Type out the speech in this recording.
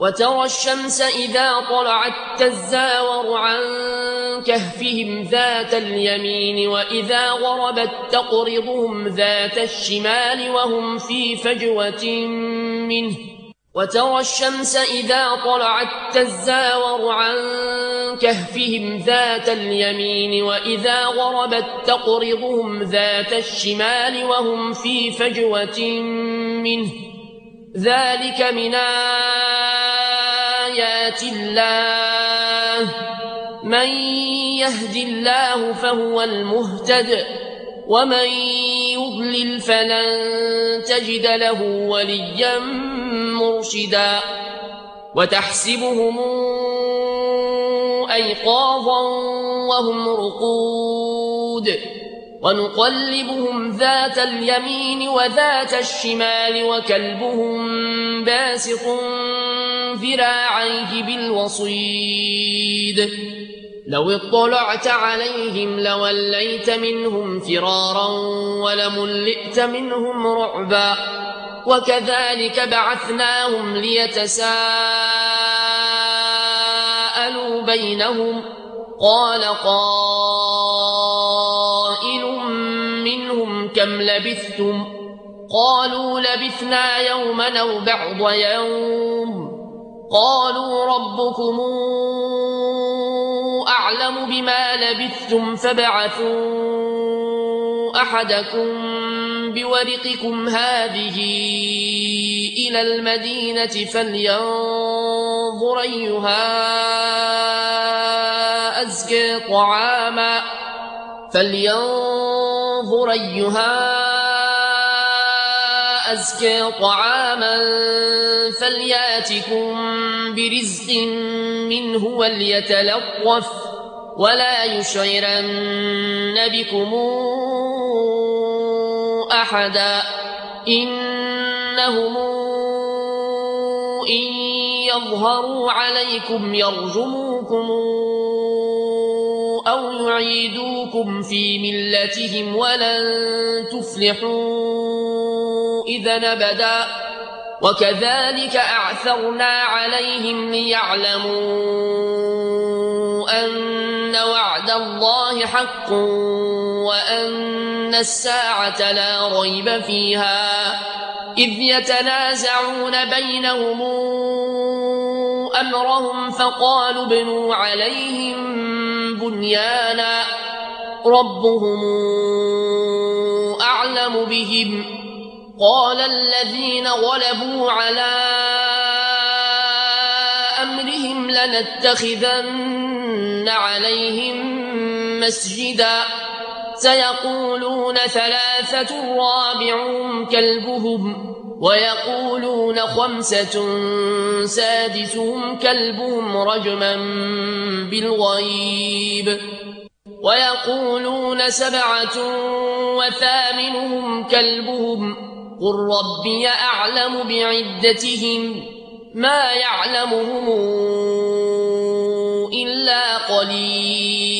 وترى الشمس إذا طلعت تزاور عن كهفهم ذات اليمين وإذا غربت تقرضهم ذات الشمال وهم في فجوة منه وترى الشمس إذا طلعت تزاور عن كهفهم ذات اليمين وإذا غربت تقرضهم ذات الشمال وهم في فجوة منه ذلك من آيات الله من يهد الله فهو المهتد ومن يضلل فلن تجد له وليا مرشدا وتحسبهم أيقاظا وهم رقود ونقلبهم ذات اليمين وذات الشمال وكلبهم باسط ذراعيه بالوصيد لو اطلعت عليهم لوليت منهم فرارا ولملئت منهم رعبا وكذلك بعثناهم ليتساءلوا بينهم قال قائل منهم كم لبثتم قالوا لبثنا يوما أو بعض يوم قالوا ربكم أعلم بما لبثتم فابعثوا أحدكم بورقكم هذه إلى المدينة فلينظر أيها أزكى طعاما فلياتكم برزق منه وليتلطف ولا يشعرن بكم أحدا إنهم إن يظهروا عليكم يرجموكم أو يعيدوكم في ملتهم ولن تفلحوا إذا أبدا وكذلك أعثرنا عليهم ليعلموا أن وعد الله حق وأن الساعة لا ريب فيها إذ يتنازعون بينهم أمرهم فقالوا ابنوا عليهم بنيانا ربهم أعلم بهم قال الذين غلبوا على أمرهم لنتخذن عليهم مسجدا سيقولون ثلاثة رابعهم كلبهم ويقولون خمسة سادسهم كلبهم رجما بالغيب ويقولون سبعة وثامنهم كلبهم قل ربي أعلم بعدتهم ما يعلمهم إلا قليل